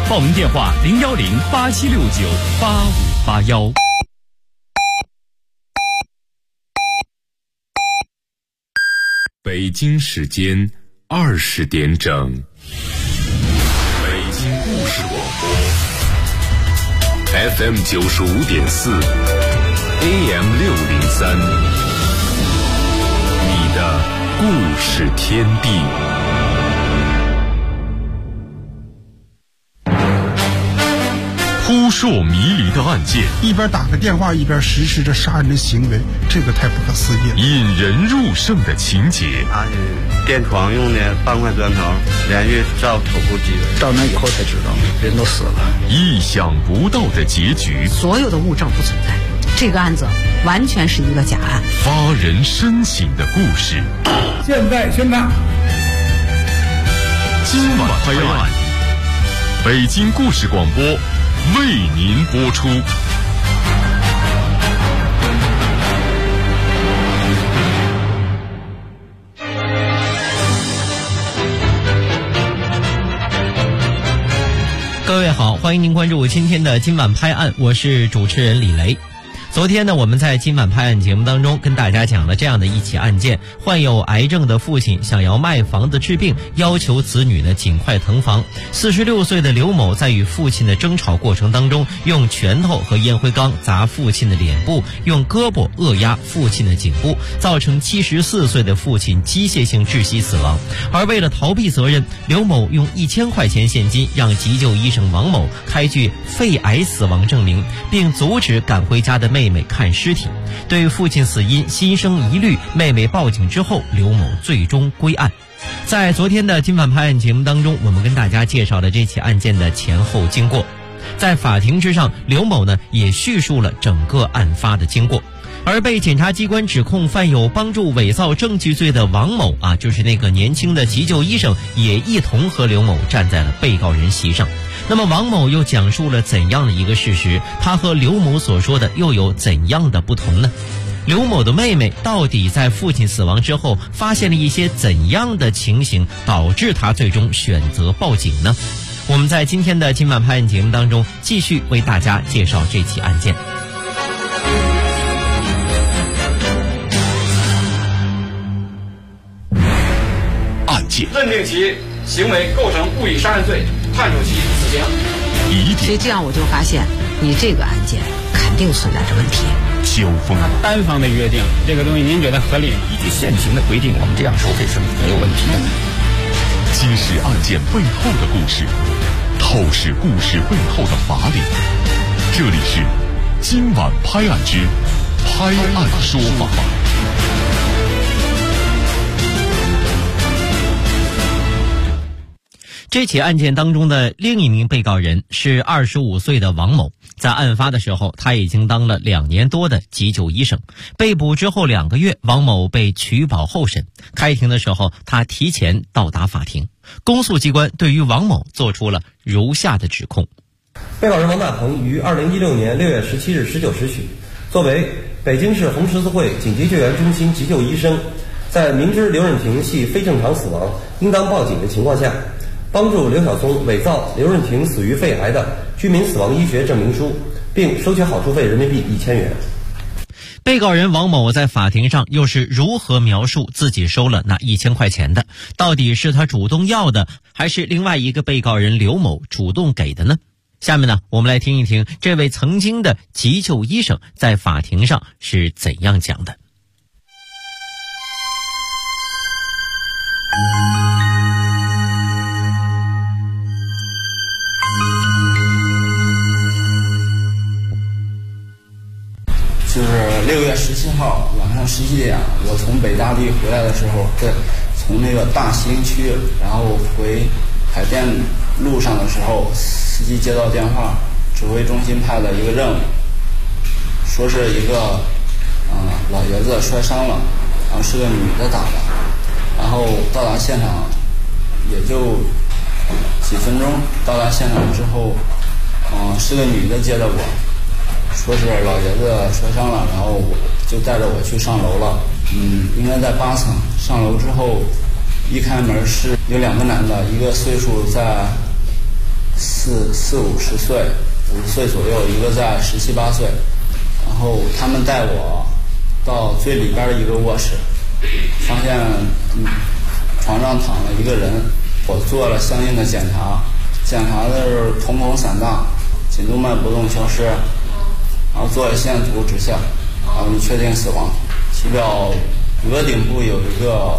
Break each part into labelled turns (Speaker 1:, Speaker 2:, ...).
Speaker 1: 报名电话010-8769-8581。
Speaker 2: 北京时间20点整，北京故事广播 FM 95.4 AM 603，你的故事天地。扑朔迷离的案件，
Speaker 3: 一边打个电话一边实施着杀人的行为，这个太不可思议了。
Speaker 2: 引人入胜的情节，
Speaker 4: 他是电床用的半块砖头连续照头部击的，
Speaker 5: 到那以后才知道人都死了。
Speaker 2: 意想不到的结局，
Speaker 6: 所有的物证不存在，这个案子完全是一个假案。
Speaker 2: 发人深省的故事，
Speaker 3: 现在宣判，
Speaker 2: 今晚拍案，北京故事广播为您播出。
Speaker 7: 各位好，欢迎您关注今天的今晚拍案，我是主持人李雷。昨天呢，我们在今晚拍案节目当中跟大家讲了这样的一起案件：患有癌症的父亲想要卖房子治病，要求子女呢尽快腾房。46岁的刘某在与父亲的争吵过程当中，用拳头和烟灰缸砸父亲的脸部，用胳膊扼压父亲的颈部，造成74岁的父亲机械性窒息死亡。而为了逃避责任，刘某用1000块钱现金让急救医生王某开具肺癌死亡证明，并阻止赶回家的妹妹看尸体。对父亲死因心生疑虑，妹妹报警之后，刘某最终归案。在昨天的今晚拍案节目当中，我们跟大家介绍了这起案件的前后经过。在法庭之上，刘某呢也叙述了整个案发的经过。而被检察机关指控犯有帮助伪造证据罪的王某就是那个年轻的急救医生，也一同和刘某站在了被告人席上。那么王某又讲述了怎样的一个事实？他和刘某所说的又有怎样的不同呢？刘某的妹妹到底在父亲死亡之后发现了一些怎样的情形，导致他最终选择报警呢？我们在今天的今晚拍案节目当中继续为大家介绍这起案件。
Speaker 8: 认定其行为构成故意杀人罪，判处其死刑。
Speaker 6: 所以这样我就发现，你这个案件肯定存在着问题。
Speaker 2: 交锋，
Speaker 9: 单方的约定，这个东西您觉得合理吗？
Speaker 10: 依据现行的规定，我们这样收费是没有问题的。
Speaker 2: 揭示案件背后的故事，透视故事背后的法理。这里是今晚拍案之拍案说法。
Speaker 7: 这起案件当中的另一名被告人是25岁的王某，在案发的时候，他已经当了2年多的急救医生。被捕之后2个月，王某被取保候审。开庭的时候，他提前到达法庭。公诉机关对于王某做出了如下的指控：
Speaker 11: 被告人王大鹏于2016年6月17日19时许，作为北京市红十字会紧急救援中心急救医生，在明知刘润婷系非正常死亡，应当报警的情况下，帮助刘晓松伪造刘润婷死于肺癌的居民死亡医学证明书，并收取好处费人民币1000元。
Speaker 7: 被告人王某在法庭上又是如何描述自己收了那1000块钱的？到底是他主动要的，还是另外一个被告人刘某主动给的呢？下面呢，我们来听一听这位曾经的急救医生在法庭上是怎样讲的。
Speaker 12: 就是6月17号晚上17点，我从北大地回来的时候，从那个大兴区，然后回海淀路上的时候，司机接到电话，指挥中心派的一个任务，说是一个老爷子摔伤了，然后是个女的打的，然后到达现场也就几分钟，到达现场之后，是个女的接的我。说是老爷子摔伤了，然后我就带着我去上楼了，应该在8层。上楼之后，一开门是有2个男的，一个岁数在 50岁，50岁左右，一个在17、18岁。然后他们带我到最里边的一个卧室，发现床上躺了一个人。我做了相应的检查的是瞳孔散大，颈动脉搏动消失，然后做了线图指向，然后确定死亡。体表额顶部有一个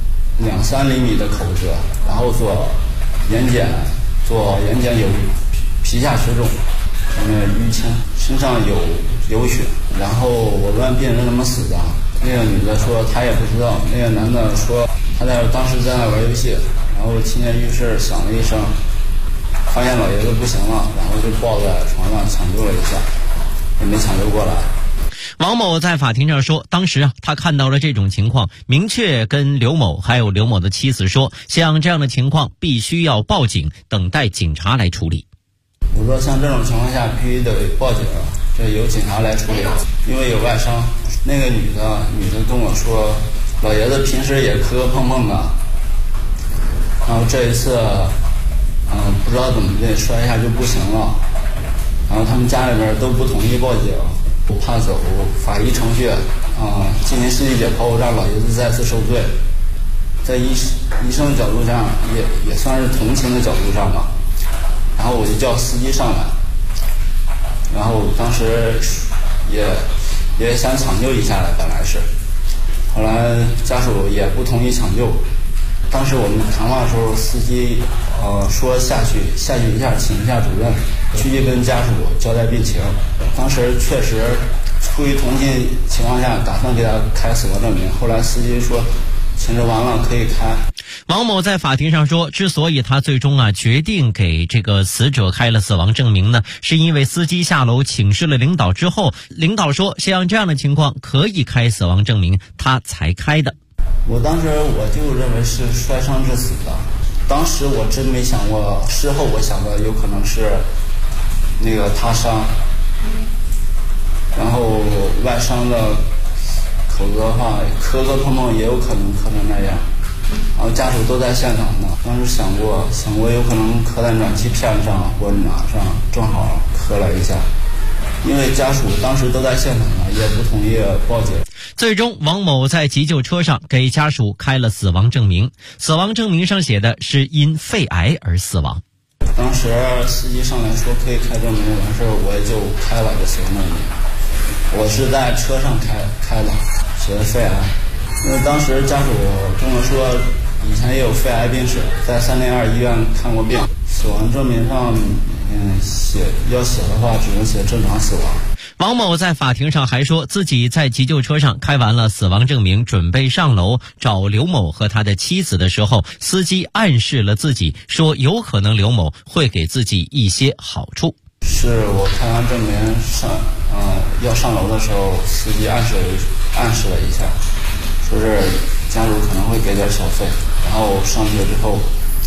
Speaker 12: 2-3厘米的口子，然后做眼睑有皮下血肿，淤青，身上有流血。然后我问病人怎么死的，那个女的说她也不知道，那个男的说他当时在那玩游戏，然后听见浴室响了一声，发现老爷子不行了，然后就抱在床上抢救了一下，也没抢救过来。
Speaker 7: 王某在法庭上说，当时他看到了这种情况，明确跟刘某还有刘某的妻子说，像这样的情况必须要报警，等待警察来处理。
Speaker 12: 我说像这种情况下必须得报警，这由警察来处理，因为有外伤。那个女的跟我说，老爷子平时也磕磕碰碰的，然后这一次不知道怎么的摔一下就不行了，然后他们家里边都不同意报警，我怕走法医程序进行尸体解剖，让老爷子再次受罪。在医生的角度上也算是同情的角度上吧，然后我就叫司机上来，然后当时也想抢救一下了，本来是，后来家属也不同意抢救。当时我们谈话的时候，司机说下去一下，请一下主任，去跟家属交代病情。当时确实出于同情情况下，打算给他开死亡证明，后来司机说请示完了可以开。
Speaker 7: 王某在法庭上说，之所以他最终决定给这个死者开了死亡证明呢，是因为司机下楼请示了领导之后，领导说像这样的情况可以开死亡证明，他才开的。
Speaker 12: 我当时我就认为是摔伤致死的，当时我真没想过，事后我想的有可能是那个他伤，然后外伤的口子的话磕磕碰碰也有可能磕成那样，然后家属都在现场呢。当时想过有可能磕在暖气片上或者哪上，正好磕了一下，因为家属当时都在现场呢，也不同意报警。
Speaker 7: 最终王某在急救车上给家属开了死亡证明，死亡证明上写的是因肺癌而死亡。
Speaker 12: 当时司机上来说可以开证明，完事我也就开了个死亡证明。我是在车上开的，写的肺癌，因为当时家属跟我说以前也有肺癌病史，在302医院看过病。死亡证明上写的话只能写正常死亡。
Speaker 7: 王某在法庭上还说，自己在急救车上开完了死亡证明，准备上楼找刘某和他的妻子的时候，司机暗示了自己，说有可能刘某会给自己一些好处。
Speaker 12: 是我开完证明要上楼的时候，司机暗示了一下，说是家属可能会给点小费，然后上去之后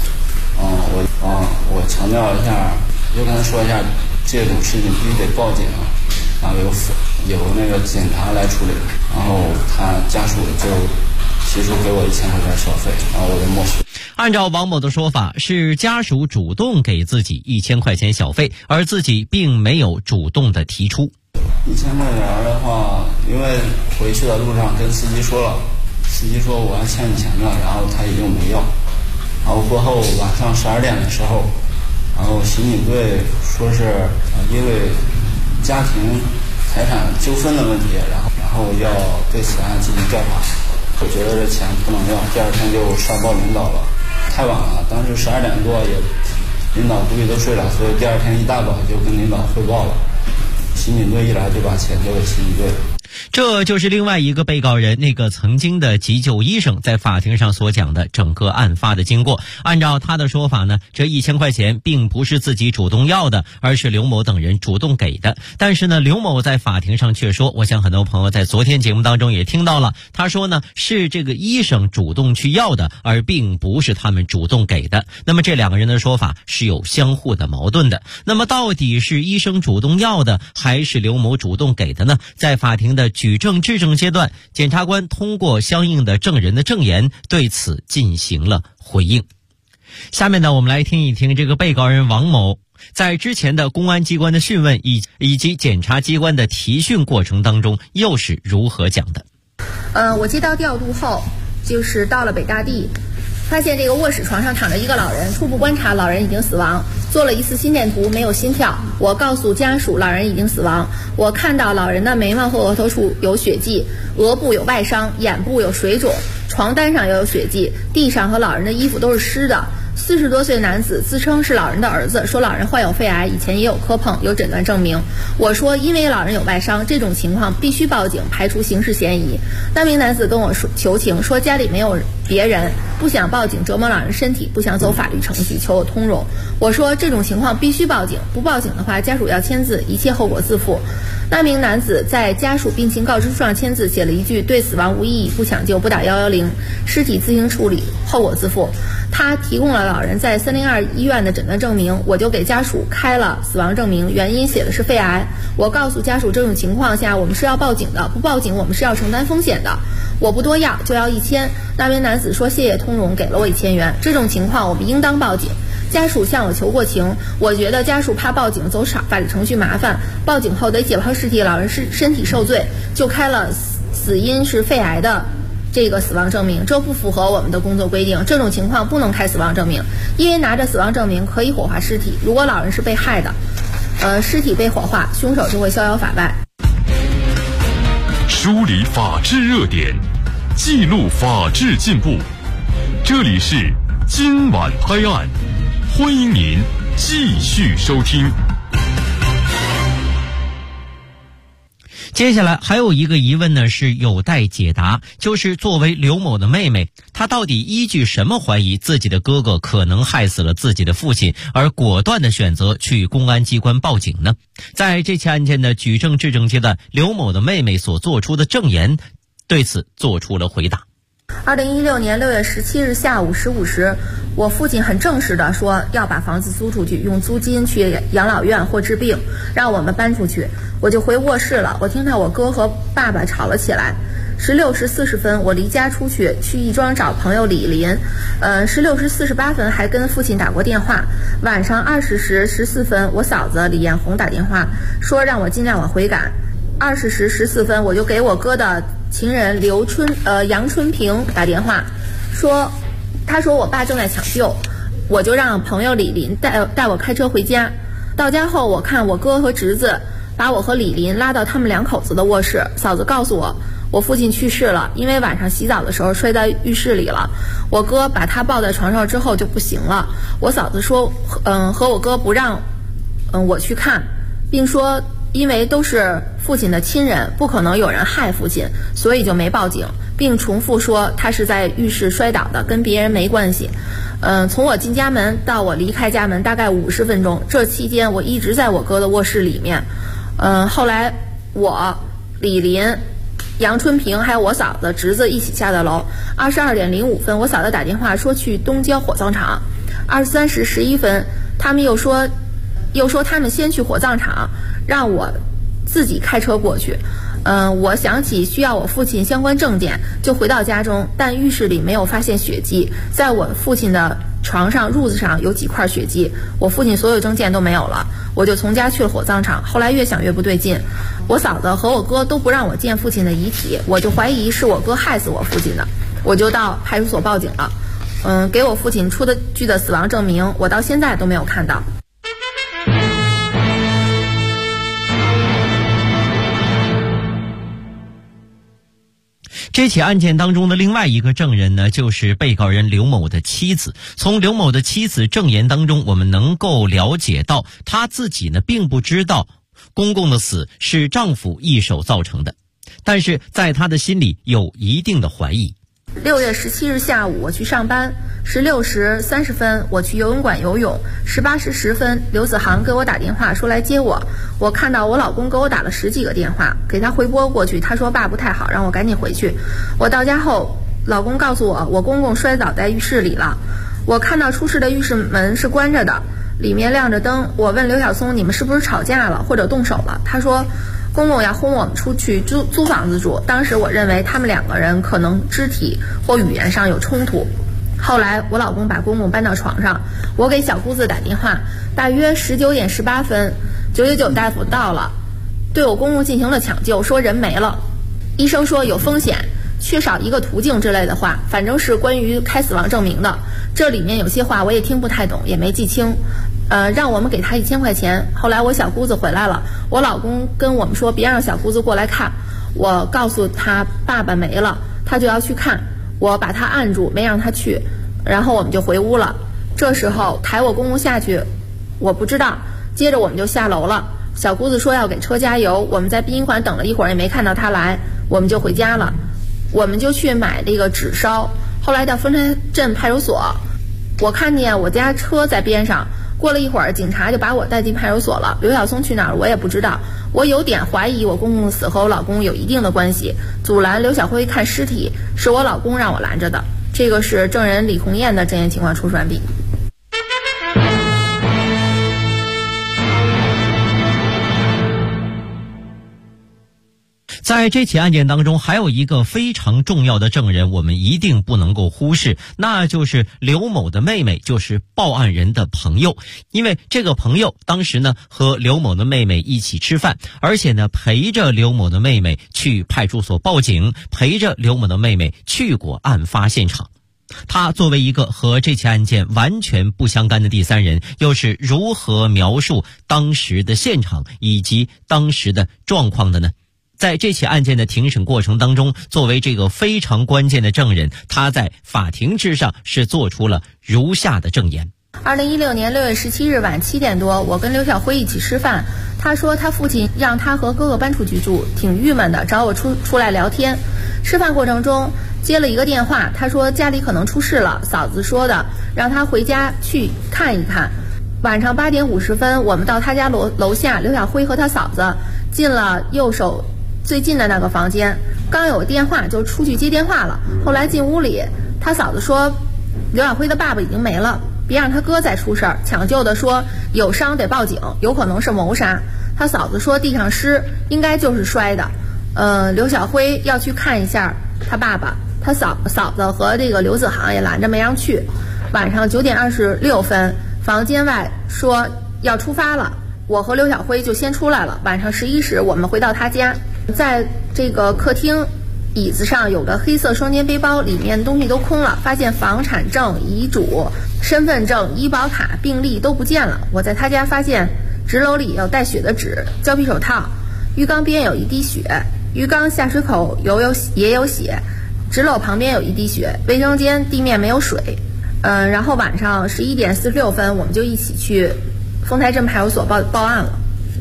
Speaker 12: 我强调一下，就跟他说一下这种事情必须得报警，然后有那个警察来处理，然后他家属就提出给我1000块钱小费，然后我就默许。
Speaker 7: 按照王某的说法，是家属主动给自己1000块钱小费，而自己并没有主动的提出。
Speaker 12: 1000块钱的话，因为回去的路上跟司机说了，司机说我要欠你钱的，然后他也就没要。然后过后晚上12点的时候，然后刑警队说是因为家庭财产纠纷的问题，然后要对此案进行调查。我觉得这钱不能要，第二天就上报领导了。太晚了，当时12点多也领导估计都睡了，所以第二天一大早就跟领导汇报了。刑警队一来就把钱交给刑警队。
Speaker 7: 这就是另外一个被告人，那个曾经的急救医生在法庭上所讲的整个案发的经过。按照他的说法呢，这1000块钱并不是自己主动要的，而是刘某等人主动给的。但是呢，刘某在法庭上却说，我想很多朋友在昨天节目当中也听到了，他说呢，是这个医生主动去要的，而并不是他们主动给的。那么这两个人的说法是有相互的矛盾的。那么到底是医生主动要的，还是刘某主动给的呢？在法庭的举证质证阶段，检察官通过相应的证人的证言对此进行了回应。下面呢，我们来听一听这个被告人王某在之前的公安机关的讯问以及检察机关的提讯过程当中，又是如何讲的？
Speaker 1: 我接到调度后，就是到了北大地，发现这个卧室床上躺着一个老人，初步观察老人已经死亡，做了一次心电图没有心跳。我告诉家属老人已经死亡。我看到老人的眉毛和额头处有血迹，额部有外伤，眼部有水肿，床单上也有血迹，地上和老人的衣服都是湿的。40多岁男子自称是老人的儿子，说老人患有肺癌，以前也有磕碰，有诊断证明。我说因为老人有外伤，这种情况必须报警，排除刑事嫌疑。那名男子跟我说求情，说家里没有别人，不想报警折磨老人身体，不想走法律程序，求我通融。我说这种情况必须报警，不报警的话家属要签字，一切后果自负。那名男子在家属病情告知书上签字，写了一句对死亡无异议，不抢救，不打110，尸体自行处理，后果自负。他提供了老人在302医院的诊断证明，我就给家属开了死亡证明，原因写的是肺癌。我告诉家属这种情况下我们是要报警的，不报警我们是要承担风险的。我不多要，就要1000。那名男子说谢谢通融，给了我1000元。这种情况我们应当报警。家属向我求过情，我觉得家属怕报警走法律程序麻烦，报警后得解剖尸体，老人身体受罪，就开了死因是肺癌的这个死亡证明，这不符合我们的工作规定。这种情况不能开死亡证明，因为拿着死亡证明可以火化尸体，如果老人是被害的，尸体被火化，凶手就会逍遥法外。
Speaker 2: 梳理法治热点，记录法治进步，这里是今晚拍案，欢迎您继续收听。
Speaker 7: 接下来还有一个疑问呢，是有待解答，就是作为刘某的妹妹，她到底依据什么怀疑自己的哥哥可能害死了自己的父亲，而果断的选择去公安机关报警呢？在这起案件的举证质证阶段，刘某的妹妹所做出的证言对此做出了回答。
Speaker 1: 2016年6月17日下午15时，我父亲很正式地说要把房子租出去，用租金去养老院或治病，让我们搬出去。我就回卧室了，我听到我哥和爸爸吵了起来。16时40分，我离家出去义庄找朋友李林。16时48分还跟父亲打过电话。晚上20时14分，我嫂子李艳红打电话说让我尽量往回赶。20时14分，我就给我哥的情人杨春平打电话，他说我爸正在抢救，我就让朋友李林带我开车回家。到家后，我看我哥和侄子把我和李林拉到他们两口子的卧室，嫂子告诉我父亲去世了，因为晚上洗澡的时候睡在浴室里了。我哥把他抱在床上之后就不行了。我嫂子说和我哥不让我去看，并说因为都是父亲的亲人，不可能有人害父亲，所以就没报警，并重复说他是在浴室摔倒的，跟别人没关系。从我进家门到我离开家门大概50分钟，这期间我一直在我哥的卧室里面。后来我李林、杨春平还有我嫂子侄子一起下的楼。22点05分，我嫂子打电话说去东郊火葬场。23时11分，他们又说他们先去火葬场，让我自己开车过去。我想起需要我父亲相关证件，就回到家中，但浴室里没有发现血迹，在我父亲的床上褥子上有几块血迹，我父亲所有证件都没有了。我就从家去了火葬场，后来越想越不对劲，我嫂子和我哥都不让我见父亲的遗体，我就怀疑是我哥害死我父亲的，我就到派出所报警了。给我父亲出具的死亡证明，我到现在都没有看到。
Speaker 7: 这起案件当中的另外一个证人呢，就是被告人刘某的妻子。从刘某的妻子证言当中，我们能够了解到，她自己呢并不知道公公的死是丈夫一手造成的，但是在她的心里有一定的怀疑。
Speaker 1: 6月17日下午我去上班，16时30分我去游泳馆游泳，18时10分刘子航给我打电话说来接我，我看到我老公给我打了10几个电话，给他回拨过去，他说爸不太好，让我赶紧回去。我到家后，老公告诉我公公摔倒在浴室里了。我看到出事的浴室门是关着的，里面亮着灯。我问刘晓松你们是不是吵架了或者动手了，他说公公要轰我们出去租房子住。当时我认为他们两个人可能肢体或语言上有冲突。 后来我老公把公公搬到床上，我给小姑子打电话，大约19点18分，999大夫到了，对我公公进行了抢救，说人没了。医生说有风险，缺少一个途径之类的话，反正是关于开死亡证明的。这里面有些话我也听不太懂，也没记清。让我们给他1000块钱。后来我小姑子回来了，我老公跟我们说别让小姑子过来看，我告诉他爸爸没了，他就要去看，我把他按住，没让他去，然后我们就回屋了。这时候抬我公公下去，我不知道，接着我们就下楼了。小姑子说要给车加油，我们在殡仪馆等了一会儿也没看到他来，我们就回家了。我们就去买这个纸烧，后来到丰台镇派出所，我看见我家车在边上，过了一会儿警察就把我带进派出所了。刘晓松去哪儿我也不知道，我有点怀疑我公公的死和我老公有一定的关系，阻拦刘晓辉看尸体是我老公让我拦着的。这个是证人李红艳的证言情况出述完毕。
Speaker 7: 在这起案件当中，还有一个非常重要的证人，我们一定不能够忽视，那就是刘某的妹妹，就是报案人的朋友。因为这个朋友当时呢和刘某的妹妹一起吃饭，而且呢陪着刘某的妹妹去派出所报警，陪着刘某的妹妹去过案发现场。他作为一个和这起案件完全不相干的第三人，又是如何描述当时的现场以及当时的状况的呢？在这起案件的庭审过程当中，作为这个非常关键的证人，他在法庭之上是做出了如下的证言。
Speaker 1: 2016年6月17日晚7点多，我跟刘晓辉一起吃饭，他说他父亲让他和哥哥搬出去住，挺郁闷的，找我出来聊天。吃饭过程中接了一个电话，他说家里可能出事了，嫂子说的，让他回家去看一看。晚上8点50分，我们到他家楼下，刘晓辉和他嫂子进了右手最近的那个房间，刚有电话就出去接电话了。后来进屋里，他嫂子说刘晓辉的爸爸已经没了，别让他哥再出事儿，抢救的说有伤得报警，有可能是谋杀。他嫂子说地上湿，应该就是摔的。刘晓辉要去看一下他爸爸，他嫂子和这个刘子航也拦着没让去。晚上9点26分，房间外说要出发了，我和刘晓辉就先出来了。晚上11时，我们回到他家，在这个客厅椅子上有个黑色双肩背包，里面东西都空了，发现房产证、遗嘱、身份证、医保卡、病历都不见了。我在他家发现纸篓里有带血的纸、胶皮手套，浴缸边有一滴血，浴缸下水口也有血，纸篓旁边有一滴血，卫生间地面没有水。然后晚上11点46分，我们就一起去丰台镇派出所报案了。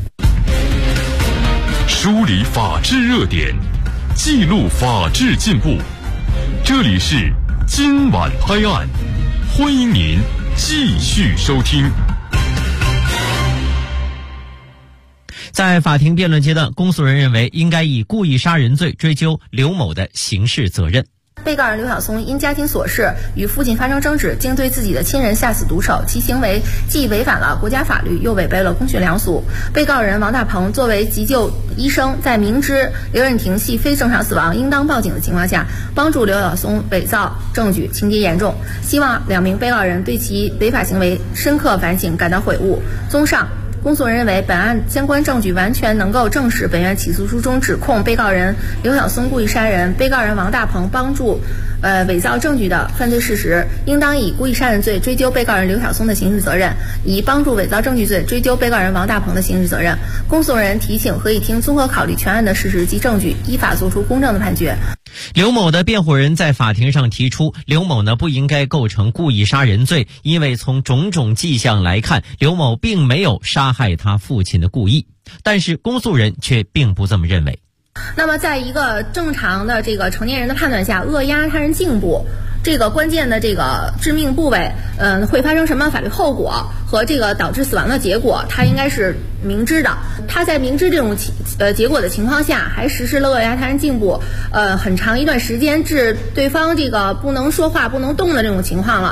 Speaker 2: 梳理法治热点，记录法治进步。这里是今晚拍案，欢迎您继续收听。
Speaker 7: 在法庭辩论阶段，公诉人认为应该以故意杀人罪追究刘某的刑事责任。
Speaker 1: 被告人刘晓松因家庭琐事与父亲发生争执，竟对自己的亲人下死毒手，其行为既违反了国家法律，又违背了公序良俗。被告人王大鹏作为急救医生，在明知刘润婷系非正常死亡，应当报警的情况下，帮助刘晓松伪造证据，情节严重。希望2名被告人对其违法行为深刻反省，感到悔悟。综上，公诉人认为本案相关证据完全能够证实本院起诉书中指控被告人刘晓松故意杀人，被告人王大鹏帮助伪造证据的犯罪事实，应当以故意杀人罪追究被告人刘晓松的刑事责任，以帮助伪造证据罪追究被告人王大鹏的刑事责任。公诉人提请合议庭综合考虑全案的事实及证据，依法作出公正的判决。
Speaker 7: 刘某的辩护人在法庭上提出，刘某呢不应该构成故意杀人罪，因为从种种迹象来看，刘某并没有杀害他父亲的故意。但是公诉人却并不这么认为。
Speaker 1: 那么在一个正常的这个成年人的判断下，扼压他人颈部这个关键的这个致命部位，会发生什么法律后果和这个导致死亡的结果，他应该是明知的。他在明知这种结果的情况下，还实施了扼压他人颈部，很长一段时间，致对方这个不能说话、不能动的这种情况了。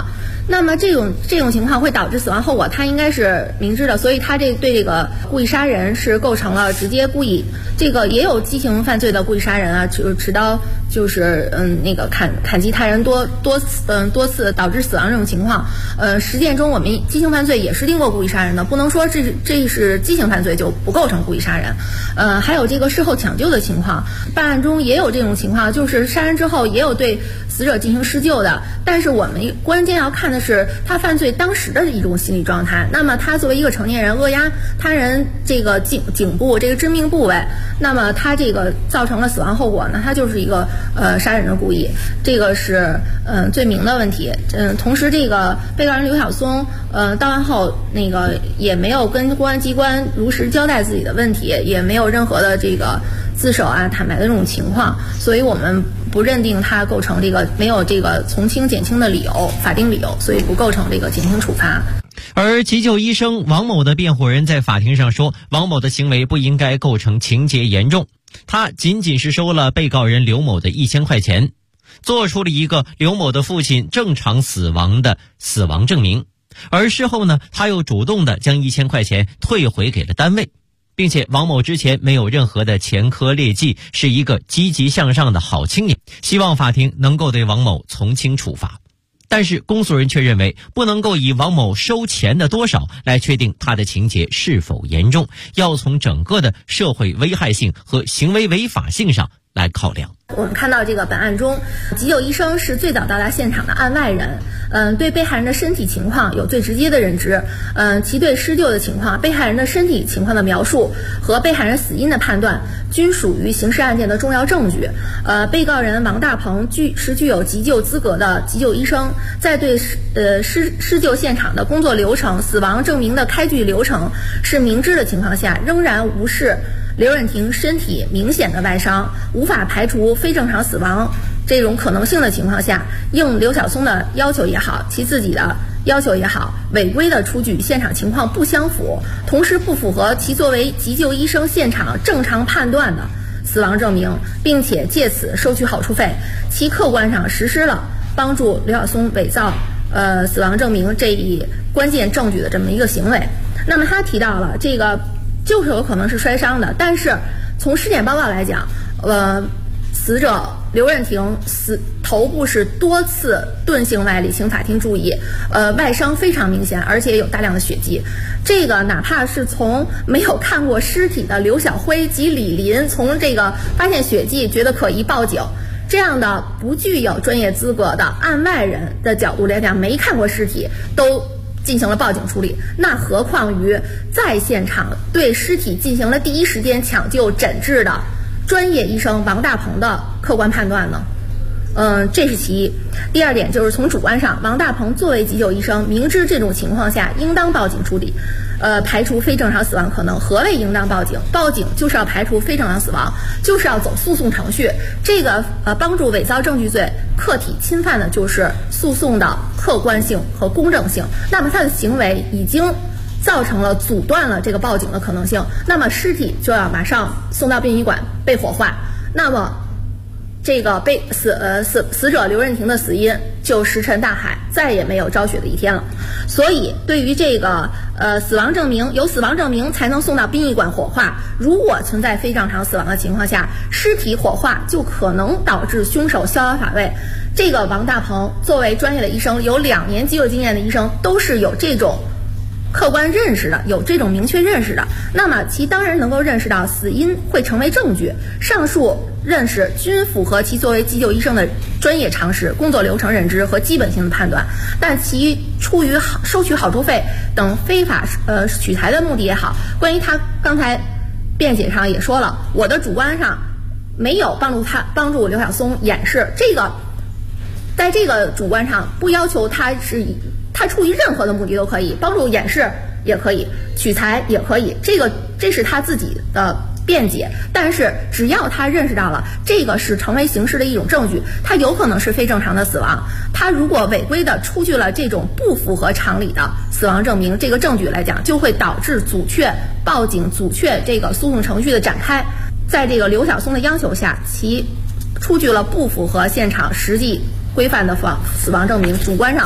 Speaker 1: 那么这种情况会导致死亡后果，他应该是明知的，所以他对这个故意杀人是构成了直接故意。这个也有激情犯罪的故意杀人啊，就是持刀就是那个砍击他人多次导致死亡这种情况。实践中我们激情犯罪也是定过故意杀人的，不能说这是激情犯罪就不构成故意杀人。还有这个事后抢救的情况，办案中也有这种情况，就是杀人之后也有对死者进行施救的，但是我们关键要看的是他犯罪当时的一种心理状态。那么他作为一个成年人扼压他人这个颈部这个致命部位，那么他这个造成了死亡后果呢，他就是一个杀人的故意，这个是罪名的问题。同时这个被告人刘晓松到案后那个也没有跟公安机关如实交代自己的问题，也没有任何的这个自首啊坦白的这种情况，所以我们不认定他构成这个没有这个从轻减轻的理由，法定理由，所以不构成这个减轻处罚。
Speaker 7: 而急救医生王某的辩护人在法庭上说，王某的行为不应该构成情节严重，他仅仅是收了被告人刘某的1000块钱，做出了一个刘某的父亲正常死亡的死亡证明，而事后呢，他又主动的将1000块钱退回给了单位，并且王某之前没有任何的前科劣迹，是一个积极向上的好青年，希望法庭能够对王某从轻处罚。但是公诉人却认为，不能够以王某收钱的多少来确定他的情节是否严重，要从整个的社会危害性和行为违法性上来考量。
Speaker 1: 我们看到这个本案中，急救医生是最早到达现场的案外人，对被害人的身体情况有最直接的认知，其对施救的情况、被害人的身体情况的描述和被害人死因的判断均属于刑事案件的重要证据。被告人王大鹏是具有急救资格的急救医生，在对施救现场的工作流程、死亡证明的开具流程是明知的情况下，仍然无视刘润婷身体明显的外伤，无法排除非正常死亡这种可能性的情况下，应刘晓松的要求也好，其自己的要求也好，违规的出具现场情况不相符，同时不符合其作为急救医生现场正常判断的死亡证明，并且借此收取好处费，其客观上实施了帮助刘晓松伪造死亡证明这一关键证据的这么一个行为。那么他提到了这个就是有可能是摔伤的，但是从尸检报告来讲，死者刘润婷头部是多次钝性外力，请法庭注意，外伤非常明显，而且有大量的血迹。这个哪怕是从没有看过尸体的刘晓辉及李林，从这个发现血迹觉得可疑报警，这样的不具有专业资格的案外人的角度来讲，没看过尸体都进行了报警处理，那何况于在现场对尸体进行了第一时间抢救诊治的专业医生王大鹏的客观判断呢？这是其一。第二点就是从主观上，王大鹏作为急救医生，明知这种情况下应当报警处理，排除非正常死亡可能。何谓应当报警？报警就是要排除非正常死亡，就是要走诉讼程序。这个帮助伪造证据罪客体侵犯的就是诉讼的客观性和公正性。那么他的行为已经造成了阻断了这个报警的可能性，那么尸体就要马上送到殡仪馆被火化，那么这个死者刘润婷的死因就石沉大海，再也没有昭雪的一天了。所以对于这个死亡证明，有死亡证明才能送到殡仪馆火化，如果存在非正常死亡的情况下，尸体火化就可能导致凶手逍遥法外。这个王大鹏作为专业的医生，有2年急救经验的医生，都是有这种客观认识的，有这种明确认识的，那么其当然能够认识到死因会成为证据，上述认识均符合其作为急救医生的专业常识、工作流程认知和基本性的判断，但其出于收取好处费等非法取财的目的也好，关于他刚才辩解上也说了，我的主观上没有帮助刘晓松掩饰，这个在这个主观上不要求他出于任何的目的都可以，帮助掩饰也可以，取财也可以，这是他自己的辩解。但是只要他认识到了这个是成为刑事的一种证据，他有可能是非正常的死亡，他如果违规的出具了这种不符合常理的死亡证明，这个证据来讲，就会导致阻却报警、阻却这个诉讼程序的展开。在这个刘晓松的央求下，其出具了不符合现场实际规范的死亡证明，主观上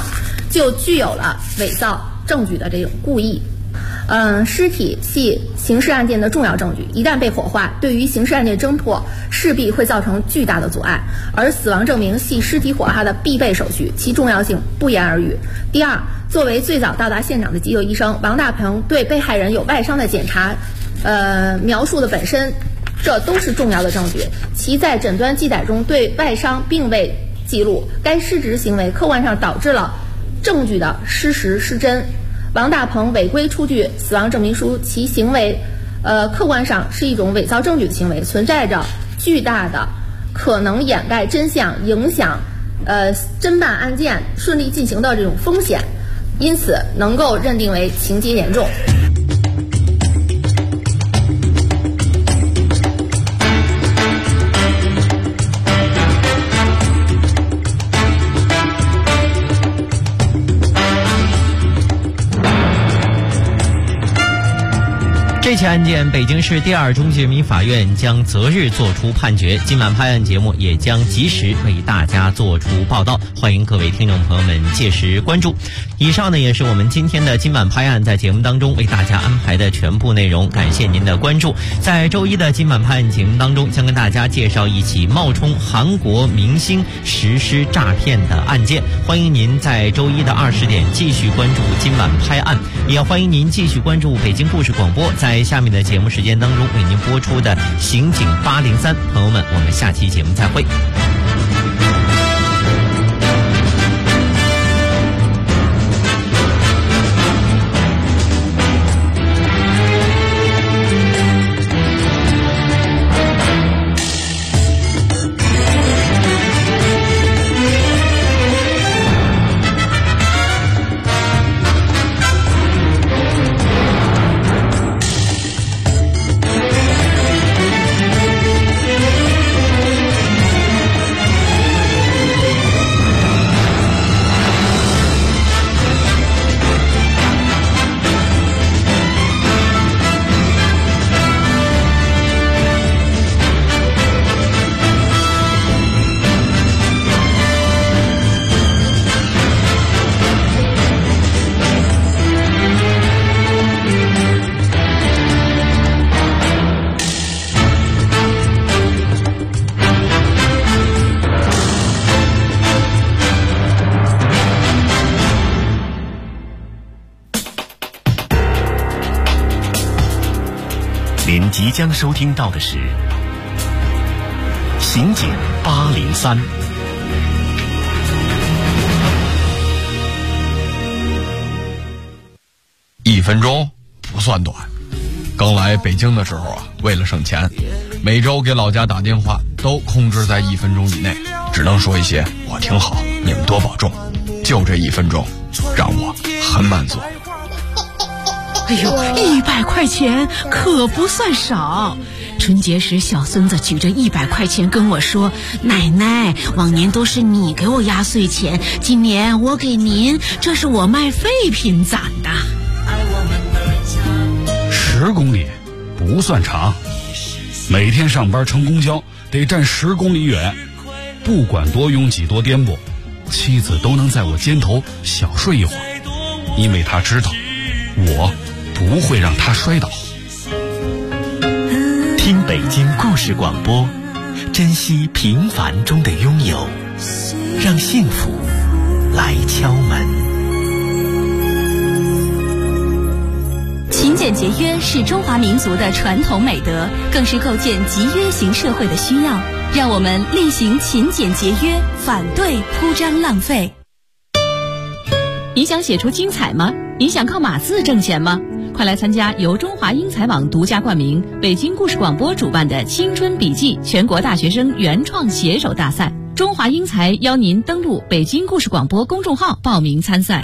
Speaker 1: 就具有了伪造证据的这种故意。尸体系刑事案件的重要证据，一旦被火化，对于刑事案件侦破势必会造成巨大的阻碍。而死亡证明系尸体火化的必备手续，其重要性不言而喻。第二，作为最早到达现场的急救医生，王大鹏对被害人有外伤的检查，描述的本身，这都是重要的证据。其在诊断记载中对外伤并未记录，该失职行为客观上导致了证据的失实失真。王大鹏违规出具死亡证明书，其行为，客观上是一种伪造证据的行为，存在着巨大的可能掩盖真相、影响，侦办案件顺利进行的这种风险，因此能够认定为情节严重。
Speaker 7: 这起案件，北京市第2中级人民法院将择日作出判决。今晚拍案节目也将及时为大家做出报道，欢迎各位听众朋友们届时关注。以上呢，也是我们今天的今晚拍案在节目当中为大家安排的全部内容，感谢您的关注。在周一的今晚拍案节目当中，将跟大家介绍一起冒充韩国明星实施诈骗的案件。欢迎您在周一的20点继续关注今晚拍案，也欢迎您继续关注北京故事广播在下面的节目时间当中为您播出的刑警803。朋友们，我们下期节目再会。
Speaker 2: 您即将收听到的是《刑警803》。
Speaker 13: 1分钟不算短。刚来北京的时候啊，为了省钱，每周给老家打电话都控制在1分钟以内，只能说一些“我挺好，你们多保重”。就这1分钟，让我很满足。
Speaker 14: 哎呦，100块钱可不算少。春节时，小孙子举着100块钱跟我说：“奶奶，往年都是你给我压岁钱，今年我给您，这是我卖废品攒的。
Speaker 15: ”10公里不算长，每天上班乘公交得站10公里远，不管多拥挤多颠簸，妻子都能在我肩头小睡一会儿，因为她知道我不会让他摔倒。
Speaker 2: 听北京故事广播，珍惜平凡中的拥有，让幸福来敲门。
Speaker 16: 勤俭节约是中华民族的传统美德，更是构建集约型社会的需要。让我们厉行勤俭节约，反对铺张浪费。
Speaker 17: 你想写出精彩吗？你想靠码字挣钱吗？快来参加由中华英才网独家冠名、北京故事广播主办的青春笔记全国大学生原创写手大赛。中华英才邀您登录北京故事广播公众号报名参赛。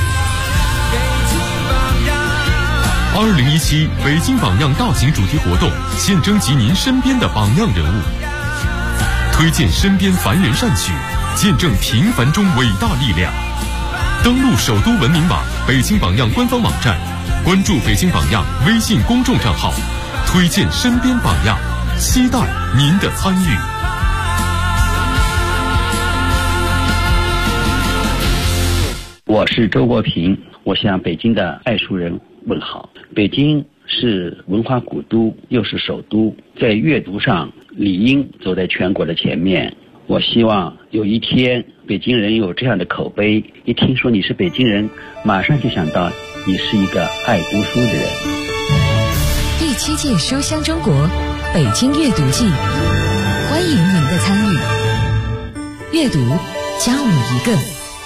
Speaker 2: 2017北京榜样大型主题活动，现征集您身边的榜样人物，推荐身边凡人善举，见证平凡中伟大力量。登录首都文明网、北京榜样官方网站，关注北京榜样微信公众账号，推荐身边榜样，期待您的参与。
Speaker 18: 我
Speaker 10: 我是周国平，我向北京的爱书人问好。北京是文化古都，又是首都，在阅读上理应走在全国的前面。我希望有一天北京人有这样的口碑，一听说你是北京人，马上就想到你是一个爱读书的人。
Speaker 18: 第7届书香中国北京阅读季，欢迎您的参与。阅读教你一个。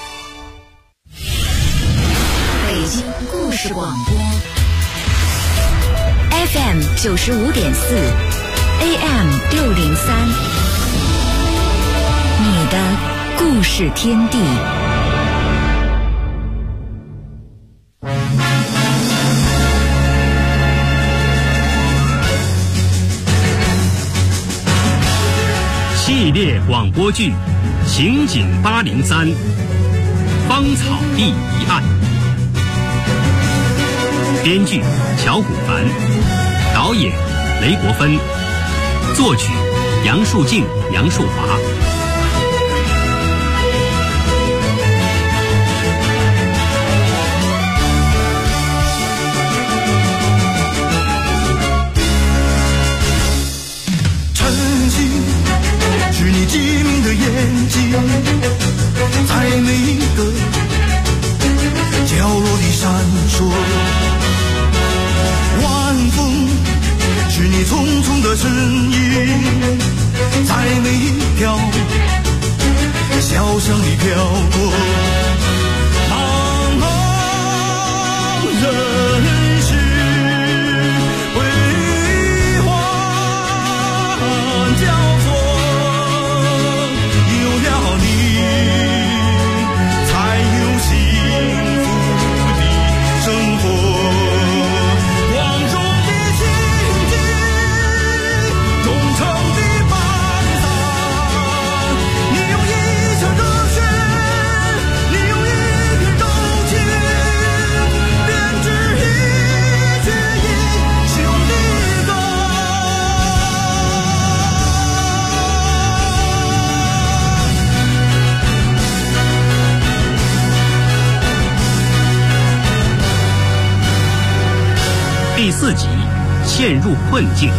Speaker 18: 北京故事广播 FM 95.4 AM 603，你的故事天地。
Speaker 19: 系列广播剧《刑警803》芳草地一案，编剧乔古凡，导演雷国芬，作曲杨树静、杨树华。
Speaker 20: 是你机敏的眼睛，在每一个角落里闪烁。晚风是你匆匆的身影，在每一条小巷里飘过。茫茫人世辉煌交错。
Speaker 19: 第4集，陷入困境。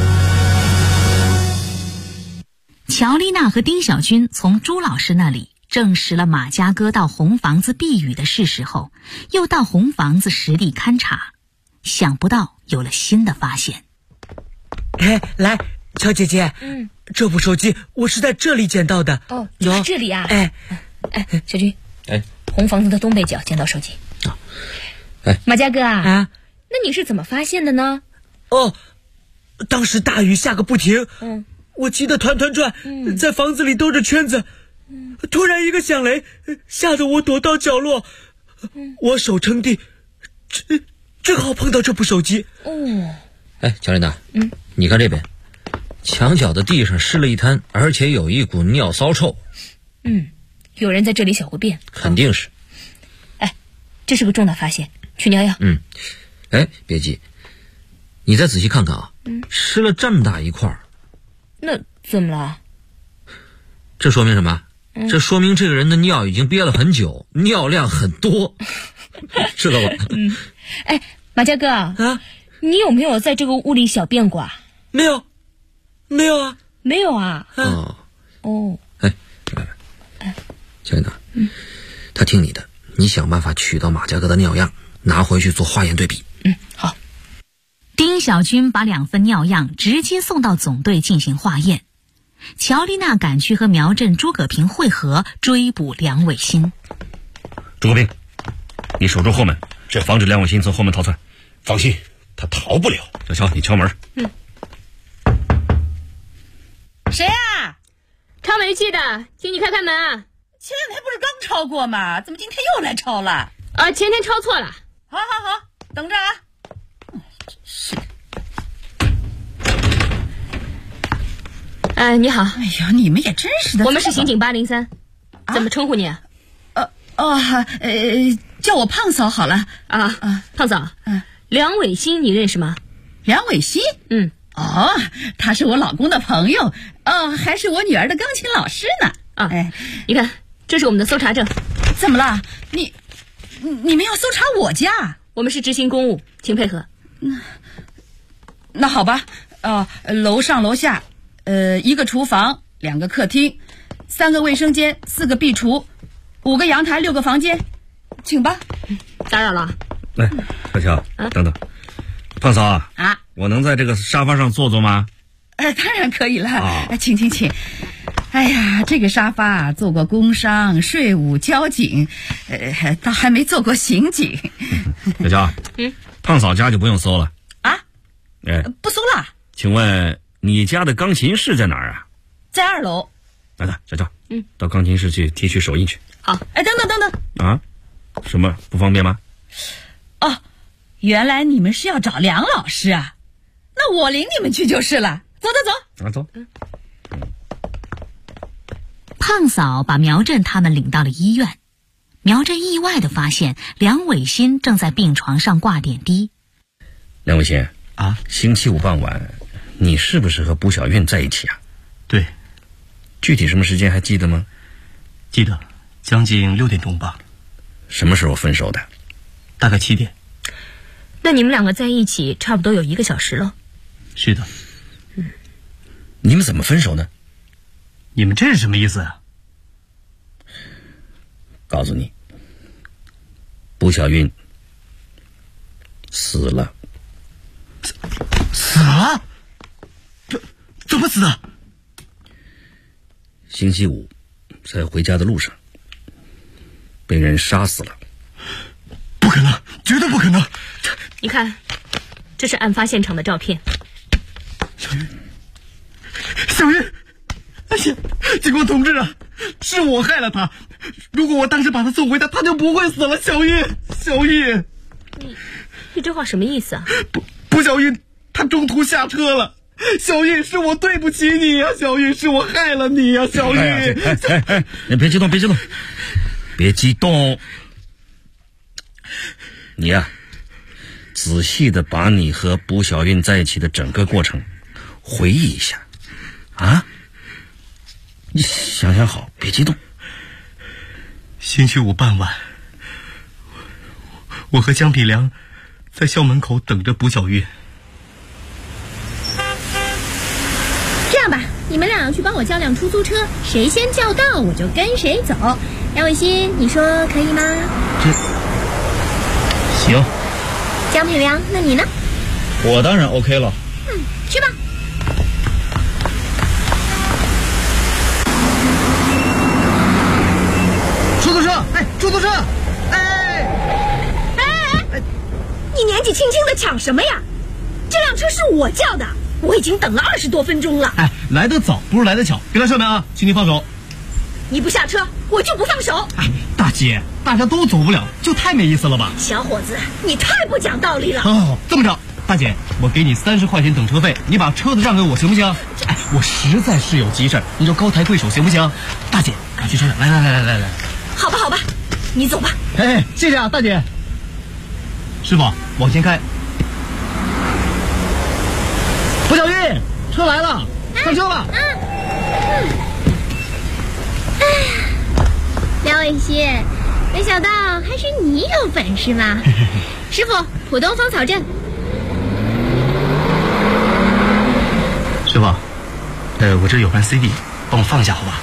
Speaker 14: 乔丽娜和丁小军从朱老师那里证实了马家哥到红房子避雨的事实后，又到红房子实地勘察，想不到有了新的发现。
Speaker 21: 来，乔姐姐，这部手机我是在这里捡到的。
Speaker 22: 哦，就是这里啊。小军，红房子的东北角捡到手机。马家哥啊，那你是怎么发现的呢？
Speaker 21: 当时大雨下个不停，我急得团团转，在房子里兜着圈子，突然一个响雷，吓得我躲到角落，我手撑地，正好碰到这部手机。
Speaker 23: 乔丽娜，你看这边，墙角的地上湿了一滩，而且有一股尿骚臭。
Speaker 22: 有人在这里小过便，
Speaker 23: 肯定是。
Speaker 22: 这是个重大发现，去尿药。
Speaker 23: 别急，你再仔细看看啊，湿了这么大一块。
Speaker 22: 那怎么了？
Speaker 23: 这说明什么？这说明这个人的尿已经憋了很久，尿量很多，知道吧？
Speaker 22: 马家哥你有没有在这个屋里小便过啊？
Speaker 21: 没有啊。
Speaker 22: 没有啊？
Speaker 23: 小丽娜，他听你的，你想办法取到马家哥的尿样，拿回去做化验对比。
Speaker 22: 好。
Speaker 14: 丁小军把2份尿样直接送到总队进行化验。乔丽娜赶去和苗振、诸葛平会合，追捕梁伟新。
Speaker 24: 诸葛平，你守住后门，防止梁伟新从后门逃窜。
Speaker 25: 放心，他逃不了。
Speaker 24: 小乔，你敲门。
Speaker 22: 谁啊？
Speaker 26: 抄煤气的，请你开门啊！
Speaker 22: 前两天不是刚抄过吗？怎么今天又来抄了？
Speaker 26: 前天抄错了。
Speaker 22: 好，等着啊。是的。
Speaker 26: 你好。
Speaker 22: 哎呀，你们也真是的。
Speaker 26: 我们是刑警803，怎么称呼你啊？
Speaker 22: 叫我胖嫂好了。
Speaker 26: 胖嫂。梁伟新你认识吗？
Speaker 22: 梁伟新？他是我老公的朋友，还是我女儿的钢琴老师呢。
Speaker 26: 你看，这是我们的搜查证。
Speaker 22: 怎么了？你你们要搜查我家？
Speaker 26: 我们是执行公务，请配合。
Speaker 22: 那好吧，楼上楼下，一个厨房，2个客厅，3个卫生间，4个壁橱，5个阳台，6个房间，请吧。
Speaker 26: 打扰了。
Speaker 24: 来，小乔，等等，胖嫂啊，我能在这个沙发上坐坐吗？
Speaker 22: 当然可以了，请。哎呀，这个沙发啊，做过工商、税务、交警，倒还没做过刑警。
Speaker 24: 小乔，胖嫂家就不用搜了
Speaker 22: 啊？不搜了。
Speaker 24: 请问你家的钢琴室在哪儿啊？
Speaker 22: 在2楼。
Speaker 24: 来，小乔，到钢琴室去提取手印去。
Speaker 22: 好。等等。
Speaker 24: 啊？什么不方便吗？
Speaker 22: 哦，原来你们是要找梁老师啊？那我领你们去就是了。走。
Speaker 24: 走。
Speaker 14: 胖嫂把苗振他们领到了医院。苗振意外地发现梁伟新正在病床上挂点滴。
Speaker 24: 梁伟新啊，星期五傍晚，你是不是和卜小韵在一起啊？
Speaker 21: 对。
Speaker 24: 具体什么时间还记得吗？
Speaker 21: 记得，将近6点钟吧。
Speaker 24: 什么时候分手的？
Speaker 21: 大概7点。
Speaker 26: 那你们2个在一起差不多有1个小时了。
Speaker 21: 是的。
Speaker 24: 你们怎么分手呢？
Speaker 21: 你们这是什么意思啊？
Speaker 24: 告诉你，卜小韵死了。
Speaker 21: 死了？怎么死的？
Speaker 24: 星期五在回家的路上被人杀死了。
Speaker 21: 不可能，绝对不可能！
Speaker 26: 你看，这是案发现场的照片。
Speaker 21: 小韵，哎呀，警官同志啊，是我害了他。如果我当时把他送回家，他就不会死了。小韵，
Speaker 26: 你这话什么意思啊？
Speaker 21: 卜小韵，他中途下车了。小韵，是我对不起你呀，小韵，是我害了你呀，小韵。
Speaker 24: 你别激动，别激动。你呀，仔细的把你和卜小韵在一起的整个过程回忆一下。啊，你想想好，别激动。
Speaker 21: 星期五傍晚，我和江品良在校门口等着卜小韵。
Speaker 26: 这样吧，你们俩去帮我叫辆出租车，谁先叫到我就跟谁走。梁伟新，你说可以吗？
Speaker 21: 行。
Speaker 26: 江品良，那你呢？
Speaker 24: 我当然 OK 了。
Speaker 26: 去吧。
Speaker 21: 出租车！
Speaker 26: 你年纪轻轻的抢什么呀？这辆车是我叫的，我已经等了20多分钟了。
Speaker 21: 来得早不如来得巧，别来上面啊，请你放手。
Speaker 26: 你不下车，我就不放手。
Speaker 21: 大姐，大家都走不了，就太没意思了吧？
Speaker 26: 小伙子，你太不讲道理了。
Speaker 21: 这么着，大姐，我给你30块钱等车费，你把车子让给我行不行？我实在是有急事，你就高抬贵手行不行？大姐，赶去车上，来。
Speaker 26: 好吧，你走吧。
Speaker 21: 谢谢啊，大姐。师傅，往前开。卜小韵，车来了，上车了。
Speaker 26: 梁伟新，没想到还是你有本事嘛。师傅，浦东芳草镇。
Speaker 21: 师傅，我这有盘 CD， 帮我放一下好吧？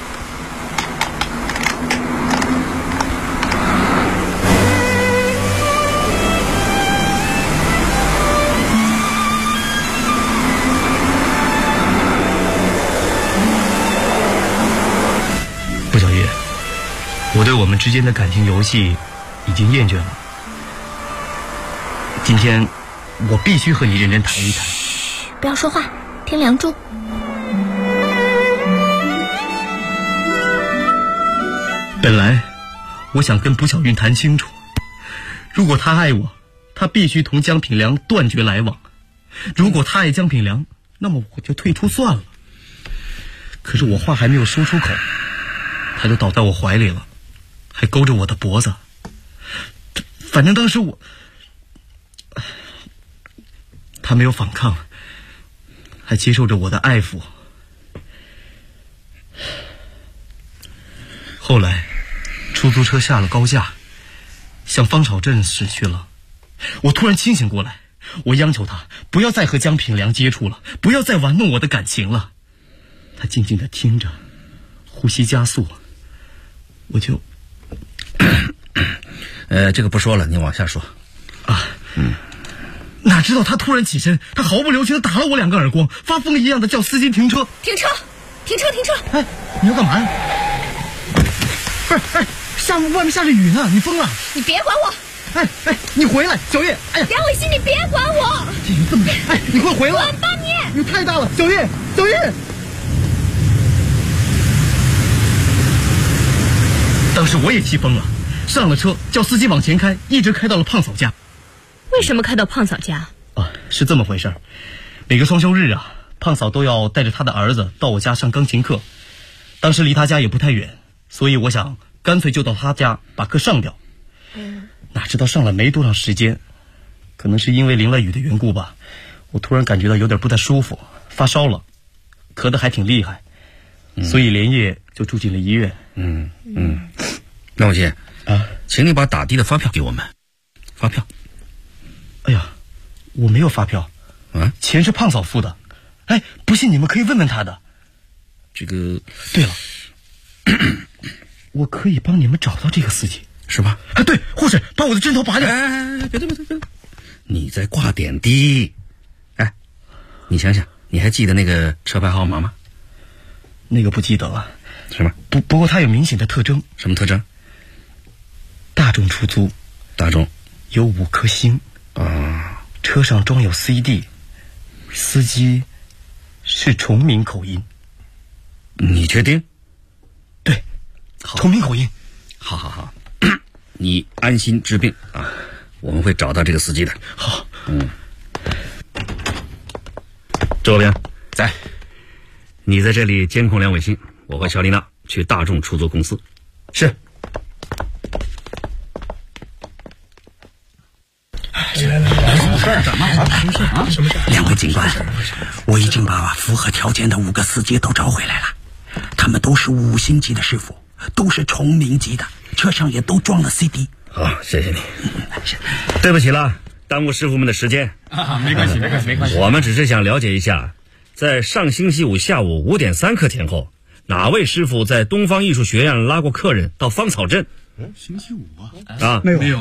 Speaker 21: 卜小韵，我对我们之间的感情游戏已经厌倦了。今天我必须和你认真谈一谈。
Speaker 26: 不要说话，听梁祝。
Speaker 21: 本来我想跟卜小韵谈清楚，如果他爱我，他必须同江品良断绝来往；如果他爱江品良，那么我就退出算了。可是我话还没有说出口，他就倒在我怀里了，还勾着我的脖子。反正当时他没有反抗，还接受着我的爱抚。后来出租车下了高架， 向芳草镇驶去了。我突然清醒过来，我央求他不要再和江品良接触了，不要再玩弄我的感情了。他静静地听着，呼吸加速，我就
Speaker 24: 这个不说了，你往下说。
Speaker 21: 哪知道他突然起身，他毫不留情地打了我2个耳光，发疯一样的叫司机停车。
Speaker 26: 停车！停车！停车！
Speaker 21: 哎，你要干嘛呀？不是，外面下着雨呢，你疯了？
Speaker 26: 你别管我！
Speaker 21: 哎，你回来，小月！哎呀，
Speaker 26: 梁伟新，你别管我！
Speaker 21: 这雨这么大，哎，你给我回来！
Speaker 26: 滚吧你！
Speaker 21: 雨太大了，小月！当时我也气疯了，上了车，叫司机往前开，一直开到了胖嫂家。
Speaker 26: 为什么开到胖嫂家？
Speaker 21: 是这么回事。每个双休日啊，胖嫂都要带着她的儿子到我家上钢琴课。当时离她家也不太远，所以我想干脆就到她家把课上掉。哪知道上了没多长时间，可能是因为淋了雨的缘故吧，我突然感觉到有点不太舒服，发烧了，咳得还挺厉害，所以连夜就住进了医院。
Speaker 24: 梁伟新请你把打的发票给我们。发票？
Speaker 21: 哎呀，我没有发票钱是胖嫂付的。哎，不信你们可以问问她的。
Speaker 24: 这个，
Speaker 21: 对了，我可以帮你们找到这个司机，
Speaker 24: 是吧？
Speaker 21: 对，护士把我的针头拔掉。
Speaker 24: 别，你在挂点滴。你想想，你还记得那个车牌号码吗？
Speaker 21: 那个不记得了。
Speaker 24: 是吗？
Speaker 21: 不过它有明显的特征。
Speaker 24: 什么特征？
Speaker 21: 大众出租。
Speaker 24: 大众
Speaker 21: 有5颗星车上装有 CD， 司机是崇明口音。
Speaker 24: 你确定？
Speaker 21: 对，崇明口音。
Speaker 24: 好，你安心治病我们会找到这个司机的。
Speaker 21: 好。
Speaker 24: 周边在，你在这里监控梁伟新，我和乔丽娜去大众出租公司。
Speaker 21: 是。
Speaker 3: 什么事？两位警官，我已经把符合条件的5个司机都找回来了，他们都是5星级的师傅，都是崇明级的，车上也都装了 CD。
Speaker 24: 好，谢谢你。对不起了，耽误师傅们的时间。
Speaker 3: 没关系。
Speaker 24: 我们只是想了解一下，在上星期五下午5点3刻前后，哪位师傅在东方艺术学院拉过客人到芳草镇？
Speaker 3: 星期五
Speaker 21: 没有。